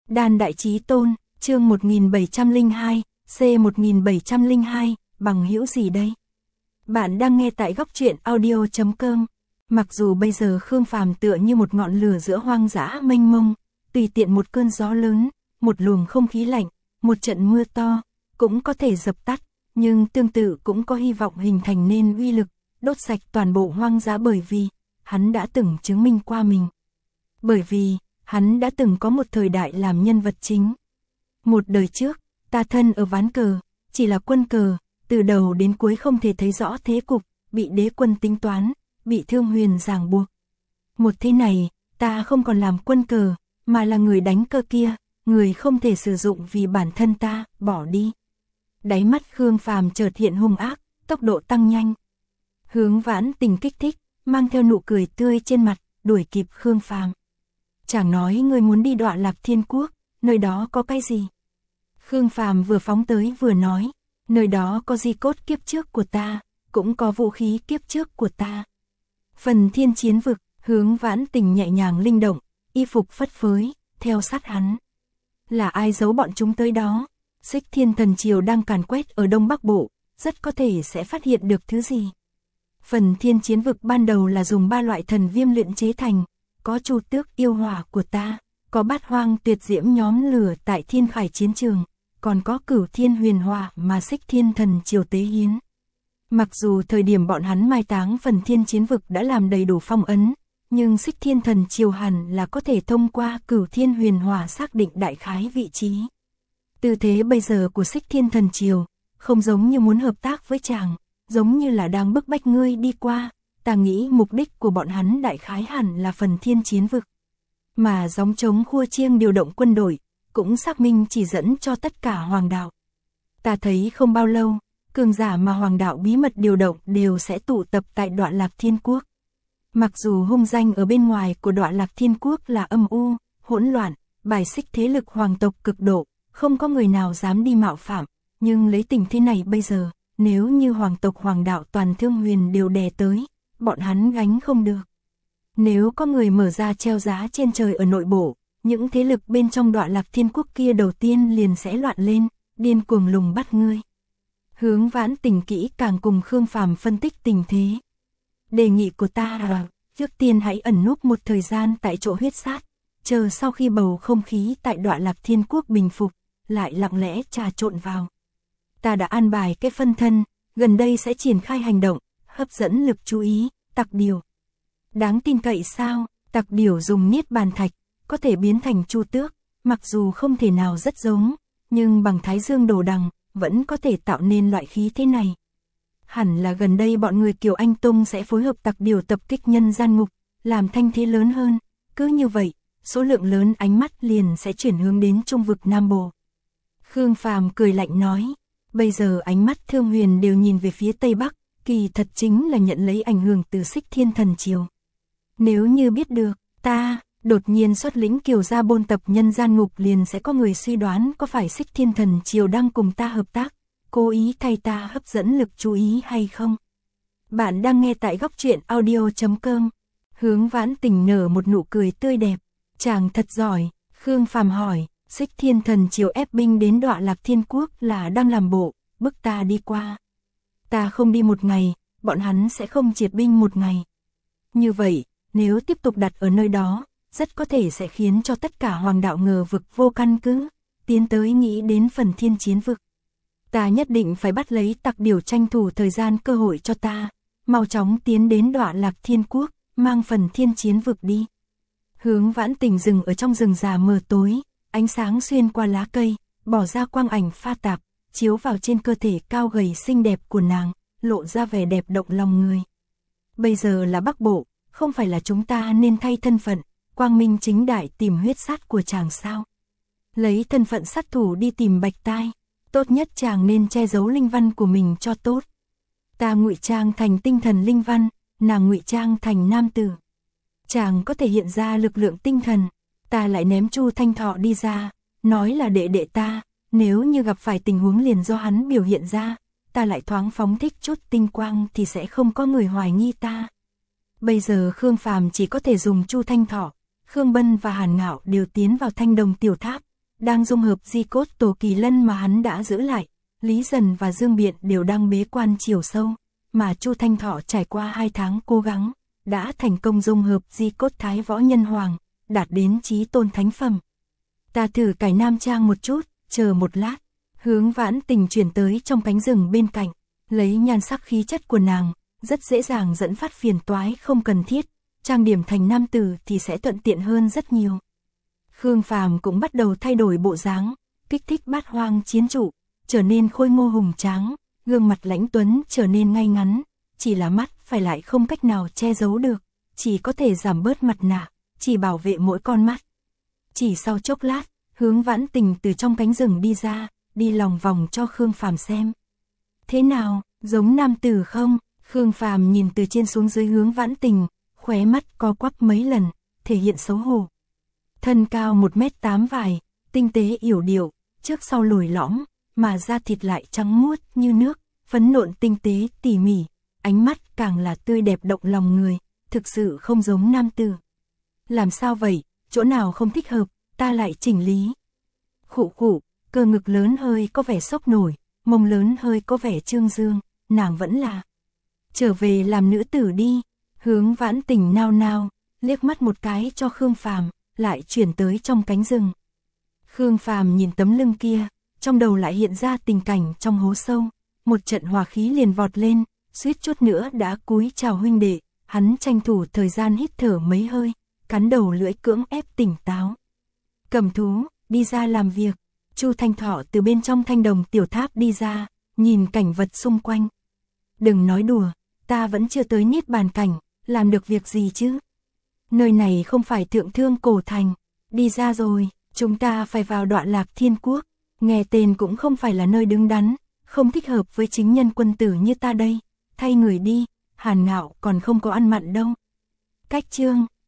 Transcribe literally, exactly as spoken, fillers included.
Đan Đại Chí Tôn, chương một nghìn bảy trăm lẻ hai, C một nghìn bảy trăm lẻ hai, bằng hữu gì đây? Bạn đang nghe tại góc truyện audio chấm com. Mặc dù bây giờ Khương Phàm tựa như một ngọn lửa giữa hoang dã mênh mông, tùy tiện một cơn gió lớn, một luồng không khí lạnh, một trận mưa to, cũng có thể dập tắt, nhưng tương tự cũng có hy vọng hình thành nên uy lực, đốt sạch toàn bộ hoang dã bởi vì, hắn đã từng chứng minh qua mình. Bởi vì, hắn đã từng có một thời đại làm nhân vật chính. Một đời trước, ta thân ở ván cờ, chỉ là quân cờ, từ đầu đến cuối không thể thấy rõ thế cục, bị đế quân tính toán, bị Thương Huyền ràng buộc. Một thế này, ta không còn làm quân cờ, mà là người đánh cờ kia, người không thể sử dụng vì bản thân ta, bỏ đi. Đáy mắt Khương Phàm chợt hiện hung ác, tốc độ tăng nhanh. Hướng Vãn Tình kích thích, mang theo nụ cười tươi trên mặt, đuổi kịp Khương Phàm. Chàng nói ngươi muốn đi Đọa Lạc Thiên Quốc, nơi đó có cái gì? Khương Phàm vừa phóng tới vừa nói, nơi đó có di cốt kiếp trước của ta, cũng có vũ khí kiếp trước của ta. Phần Thiên Chiến Vực, Hướng Vãn Tình nhẹ nhàng linh động, y phục phất phới, theo sát hắn. Là ai giấu bọn chúng tới đó? Xích Thiên Thần Triều đang càn quét ở Đông Bắc Bộ, rất có thể sẽ phát hiện được thứ gì. Phần Thiên Chiến Vực ban đầu là dùng ba loại thần viêm luyện chế thành, có Chu Tước yêu hỏa của ta, có Bát Hoang tuyệt diễm nhóm lửa tại Thiên Khải chiến trường, còn có Cửu Thiên huyền hỏa mà Xích Thiên Thần Triều tế hiến. Mặc dù thời điểm bọn hắn mai táng Phần Thiên Chiến Vực đã làm đầy đủ phong ấn, nhưng Xích Thiên Thần Triều hẳn là có thể thông qua Cửu Thiên huyền hỏa xác định đại khái vị trí. Tư thế bây giờ của Xích Thiên Thần Triều, không giống như muốn hợp tác với chàng, giống như là đang bức bách ngươi đi qua. Ta nghĩ mục đích của bọn hắn đại khái hẳn là Phần Thiên Chiến Vực. Mà gióng trống khua chiêng điều động quân đội, cũng xác minh chỉ dẫn cho tất cả hoàng đạo. Ta thấy không bao lâu, cường giả mà hoàng đạo bí mật điều động đều sẽ tụ tập tại Đọa Lạc Thiên Quốc. Mặc dù hung danh ở bên ngoài của Đọa Lạc Thiên Quốc là âm u, hỗn loạn, bài xích thế lực hoàng tộc cực độ, không có người nào dám đi mạo phạm, nhưng lấy tình thế này bây giờ, nếu như hoàng tộc hoàng đạo toàn Thương Huyền đều đè tới, bọn hắn gánh không được. Nếu có người mở ra treo giá trên trời ở nội bộ, những thế lực bên trong Đọa Lạc Thiên Quốc kia đầu tiên liền sẽ loạn lên, điên cuồng lùng bắt ngươi. Hướng Vãn Tình kỹ càng cùng Khương Phàm phân tích tình thế. Đề nghị của ta là, trước tiên hãy ẩn núp một thời gian tại chỗ huyết sát, chờ sau khi bầu không khí tại Đọa Lạc Thiên Quốc bình phục, lại lặng lẽ trà trộn vào. Ta đã an bài cái phân thân, gần đây sẽ triển khai hành động, hấp dẫn lực chú ý, Tặc Điểu. Đáng tin cậy sao? Tặc Điểu dùng Niết Bàn Thạch, có thể biến thành Chu Tước, mặc dù không thể nào rất giống, nhưng bằng Thái Dương Đồ Đằng, vẫn có thể tạo nên loại khí thế này. Hẳn là gần đây bọn người Kiều Anh Tông sẽ phối hợp Tặc Điểu tập kích nhân gian ngục, làm thanh thế lớn hơn, cứ như vậy, số lượng lớn ánh mắt liền sẽ chuyển hướng đến Trung vực Nam Bộ. Khương Phàm cười lạnh nói, bây giờ ánh mắt Thương Huyền đều nhìn về phía Tây Bắc, kỳ thật chính là nhận lấy ảnh hưởng từ Xích Thiên Thần Triều. Nếu như biết được, ta, đột nhiên xuất lĩnh Kiều gia bôn tập nhân gian ngục liền sẽ có người suy đoán có phải Xích Thiên Thần Triều đang cùng ta hợp tác, cố ý thay ta hấp dẫn lực chú ý hay không? Bạn đang nghe tại góc truyện audio chấm com. Hướng Vãn Tình nở một nụ cười tươi đẹp, chàng thật giỏi. Khương Phàm hỏi, Xích Thiên Thần Triều ép binh đến Đọa Lạc Thiên Quốc là đang làm bộ, bức ta đi qua. Ta không đi một ngày, bọn hắn sẽ không triệt binh một ngày. Như vậy, nếu tiếp tục đặt ở nơi đó, rất có thể sẽ khiến cho tất cả hoàng đạo ngờ vực vô căn cứ, tiến tới nghĩ đến Phần Thiên Chiến Vực. Ta nhất định phải bắt lấy Tặc Điểu tranh thủ thời gian cơ hội cho ta, mau chóng tiến đến Đọa Lạc Thiên Quốc, mang Phần Thiên Chiến Vực đi. Hướng Vãn Tình dừng ở trong rừng già mờ tối, ánh sáng xuyên qua lá cây, bỏ ra quang ảnh pha tạp, chiếu vào trên cơ thể cao gầy xinh đẹp của nàng, lộ ra vẻ đẹp động lòng người. Bây giờ là Bắc Bộ, không phải là chúng ta nên thay thân phận, quang minh chính đại tìm huyết sát của chàng sao? Lấy thân phận sát thủ đi tìm Bạch Tai, tốt nhất chàng nên che giấu linh văn của mình cho tốt. Ta ngụy trang thành tinh thần linh văn, nàng ngụy trang thành nam tử. Chàng có thể hiện ra lực lượng tinh thần, ta lại ném Chu Thanh Thọ đi ra, nói là đệ đệ ta, nếu như gặp phải tình huống liền do hắn biểu hiện ra, ta lại thoáng phóng thích chút tinh quang thì sẽ không có người hoài nghi ta. Bây giờ Khương Phàm chỉ có thể dùng Chu Thanh Thọ, Khương Bân và Hàn Ngạo đều tiến vào Thanh Đồng Tiểu Tháp, đang dung hợp di cốt Tổ Kỳ Lân mà hắn đã giữ lại. Lý Dần và Dương Biện đều đang bế quan chiều sâu, mà Chu Thanh Thọ trải qua hai tháng cố gắng, đã thành công dung hợp di cốt Thái Võ Nhân Hoàng, đạt đến chí tôn thánh phẩm. Ta thử cải nam trang một chút, chờ một lát. Hướng Vãn Tình chuyển tới trong cánh rừng bên cạnh, lấy nhan sắc khí chất của nàng, rất dễ dàng dẫn phát phiền toái không cần thiết, trang điểm thành nam tử thì sẽ thuận tiện hơn rất nhiều. Khương Phàm cũng bắt đầu thay đổi bộ dáng, kích thích Bát Hoang chiến trụ, trở nên khôi ngô hùng tráng, gương mặt lãnh tuấn trở nên ngay ngắn, chỉ là mắt phải lại không cách nào che giấu được, chỉ có thể giảm bớt mặt nạ, chỉ bảo vệ mỗi con mắt. Chỉ sau chốc lát, Hướng Vãn Tình từ trong cánh rừng đi ra, đi lòng vòng cho Khương Phàm xem. Thế nào, giống nam tử không? Khương Phàm nhìn từ trên xuống dưới Hướng Vãn Tình, khóe mắt co quắp mấy lần, thể hiện xấu hổ. Thân cao một mét tám vài, tinh tế yểu điệu, trước sau lồi lõm, mà da thịt lại trắng muốt như nước, phấn nộn tinh tế tỉ mỉ, ánh mắt càng là tươi đẹp động lòng người, thực sự không giống nam tử. Làm sao vậy, chỗ nào không thích hợp, ta lại chỉnh lý. Khụ khụ, cơ ngực lớn hơi có vẻ sốc nổi, mông lớn hơi có vẻ trương dương, nàng vẫn là trở về làm nữ tử đi. Hướng Vãn Tình nao nao, liếc mắt một cái cho Khương Phàm, lại chuyển tới trong cánh rừng. Khương Phàm nhìn tấm lưng kia, trong đầu lại hiện ra tình cảnh trong hố sâu, một trận hỏa khí liền vọt lên, suýt chút nữa đã cúi chào huynh đệ, hắn tranh thủ thời gian hít thở mấy hơi, cắn đầu lưỡi cưỡng ép tỉnh táo. Cầm thú, đi ra làm việc. Chu Thanh Thọ từ bên trong thanh đồng tiểu tháp đi ra, nhìn cảnh vật xung quanh. Đừng nói đùa, ta vẫn chưa tới niết bàn cảnh, làm được việc gì chứ? Nơi này không phải Thượng Thương Cổ Thành, đi ra rồi, chúng ta phải vào Đoạn Lạc Thiên Quốc, nghe tên cũng không phải là nơi đứng đắn, không thích hợp với chính nhân quân tử như ta đây, thay người đi, Hàn Ngạo còn không có ăn mặn đâu. Cách chương